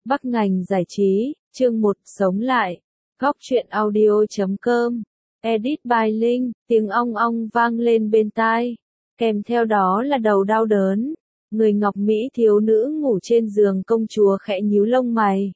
Bắc ngành giải trí, chương 1, sống lại. Góc truyện audio.com. Edit by Linh, tiếng ong ong vang lên bên tai. Kèm theo đó là đầu đau đớn. Người ngọc mỹ thiếu nữ ngủ trên giường công chúa khẽ nhíu lông mày.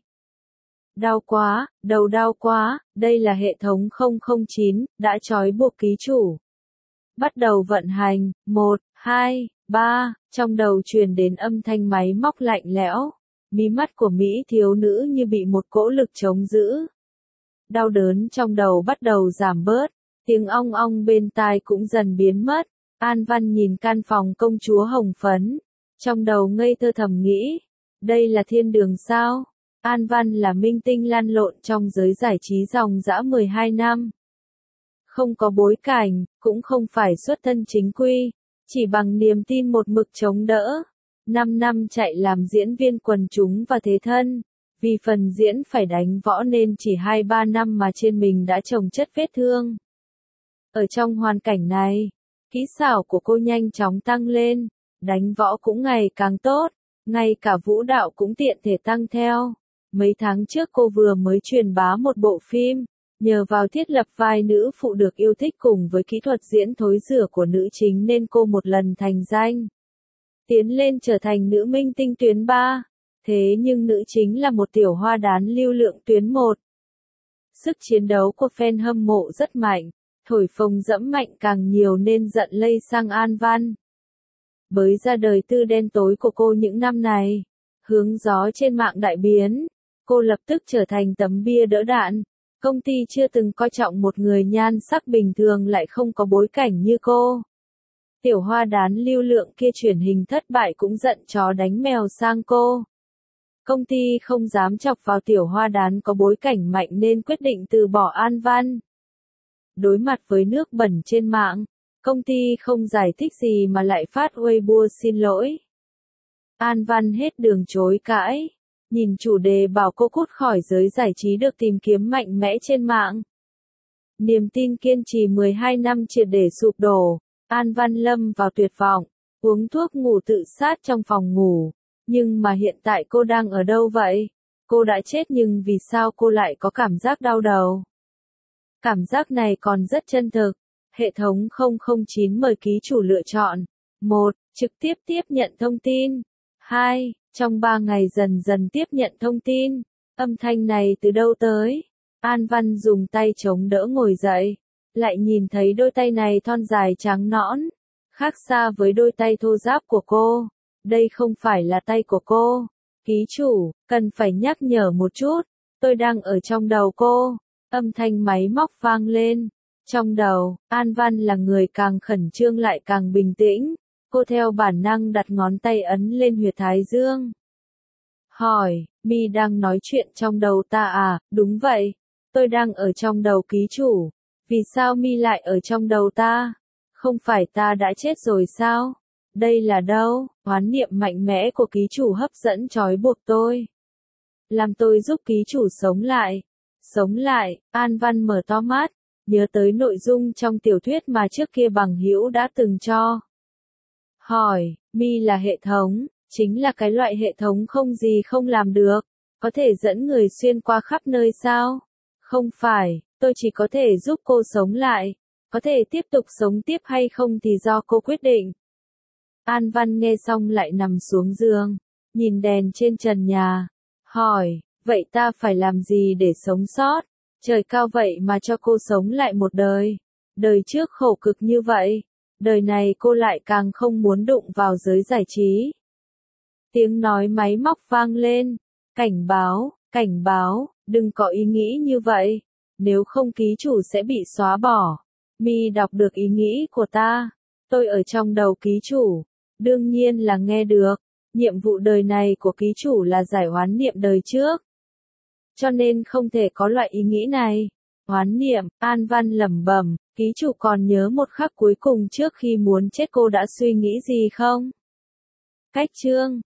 Đau quá, đầu đau quá, đây là hệ thống 009, đã trói buộc ký chủ. Bắt đầu vận hành, 1, 2, 3, trong đầu truyền đến âm thanh máy móc lạnh lẽo. Mí mắt của Mỹ thiếu nữ như bị một cỗ lực chống giữ. Đau đớn trong đầu bắt đầu giảm bớt, tiếng ong ong bên tai cũng dần biến mất. An Văn nhìn căn phòng công chúa hồng phấn, trong đầu ngây thơ thầm nghĩ, đây là thiên đường sao? An Văn là minh tinh lăn lộn trong giới giải trí dòng dã 12 năm. Không có bối cảnh, cũng không phải xuất thân chính quy, chỉ bằng niềm tin một mực chống đỡ. 5 năm chạy làm diễn viên quần chúng và thế thân, vì phần diễn phải đánh võ nên chỉ 2-3 năm mà trên mình đã chồng chất vết thương. Ở trong hoàn cảnh này, kỹ xảo của cô nhanh chóng tăng lên, đánh võ cũng ngày càng tốt, ngay cả vũ đạo cũng tiện thể tăng theo. Mấy tháng trước cô vừa mới truyền bá một bộ phim, nhờ vào thiết lập vai nữ phụ được yêu thích cùng với kỹ thuật diễn thối rửa của nữ chính nên cô một lần thành danh. Tiến lên trở thành nữ minh tinh tuyến 3, thế nhưng nữ chính là một tiểu hoa đán lưu lượng tuyến 1. Sức chiến đấu của fan hâm mộ rất mạnh, thổi phồng dẫm mạnh càng nhiều nên giận lây sang An Văn. Bới ra đời tư đen tối của cô những năm này, hướng gió trên mạng đại biến, cô lập tức trở thành tấm bia đỡ đạn. Công ty chưa từng coi trọng một người nhan sắc bình thường lại không có bối cảnh như cô. Tiểu hoa đán lưu lượng kia truyền hình thất bại cũng giận chó đánh mèo sang cô. Công ty không dám chọc vào tiểu hoa đán có bối cảnh mạnh nên quyết định từ bỏ An Văn. Đối mặt với nước bẩn trên mạng, công ty không giải thích gì mà lại phát Weibo xin lỗi. An Văn hết đường chối cãi, nhìn chủ đề bảo cô cút khỏi giới giải trí được tìm kiếm mạnh mẽ trên mạng. Niềm tin kiên trì 12 năm triệt để sụp đổ. An Văn lâm vào tuyệt vọng, uống thuốc ngủ tự sát trong phòng ngủ. Nhưng mà hiện tại cô đang ở đâu vậy? Cô đã chết nhưng vì sao cô lại có cảm giác đau đầu? Cảm giác này còn rất chân thực. Hệ thống 009 mời ký chủ lựa chọn. 1. Trực tiếp tiếp nhận thông tin. 2. Trong 3 ngày dần dần tiếp nhận thông tin. Âm thanh này từ đâu tới? An Văn dùng tay chống đỡ ngồi dậy. Lại nhìn thấy đôi tay này thon dài trắng nõn, khác xa với đôi tay thô ráp của cô. Đây không phải là tay của cô. Ký chủ, cần phải nhắc nhở một chút, tôi đang ở trong đầu cô. Âm thanh máy móc vang lên. Trong đầu, An Văn là người càng khẩn trương lại càng bình tĩnh. Cô theo bản năng đặt ngón tay ấn lên huyệt thái dương. Hỏi, mi đang nói chuyện trong đầu ta à? Đúng vậy, tôi đang ở trong đầu ký chủ. Vì sao mi lại ở trong đầu ta? Không phải ta đã chết rồi sao? Đây là đâu? Oán niệm mạnh mẽ của ký chủ hấp dẫn trói buộc tôi. Làm tôi giúp ký chủ sống lại. Sống lại, An Văn mở to mắt, nhớ tới nội dung trong tiểu thuyết mà trước kia bằng hữu đã từng cho. Hỏi, mi là hệ thống, chính là cái loại hệ thống không gì không làm được, có thể dẫn người xuyên qua khắp nơi sao? Không phải. Tôi chỉ có thể giúp cô sống lại, có thể tiếp tục sống tiếp hay không thì do cô quyết định. An Văn nghe xong lại nằm xuống giường, nhìn đèn trên trần nhà, hỏi, vậy ta phải làm gì để sống sót? Trời cao vậy mà cho cô sống lại một đời. Đời trước khổ cực như vậy, đời này cô lại càng không muốn đụng vào giới giải trí. Tiếng nói máy móc vang lên, cảnh báo, đừng có ý nghĩ như vậy. Nếu không ký chủ sẽ bị xóa bỏ. Mi đọc được ý nghĩ của ta. Tôi ở trong đầu ký chủ. Đương nhiên là nghe được. Nhiệm vụ đời này của ký chủ là giải oán niệm đời trước. Cho nên không thể có loại ý nghĩ này. Oán niệm, An Văn lẩm bẩm, ký chủ còn nhớ một khắc cuối cùng trước khi muốn chết cô đã suy nghĩ gì không? Cách chương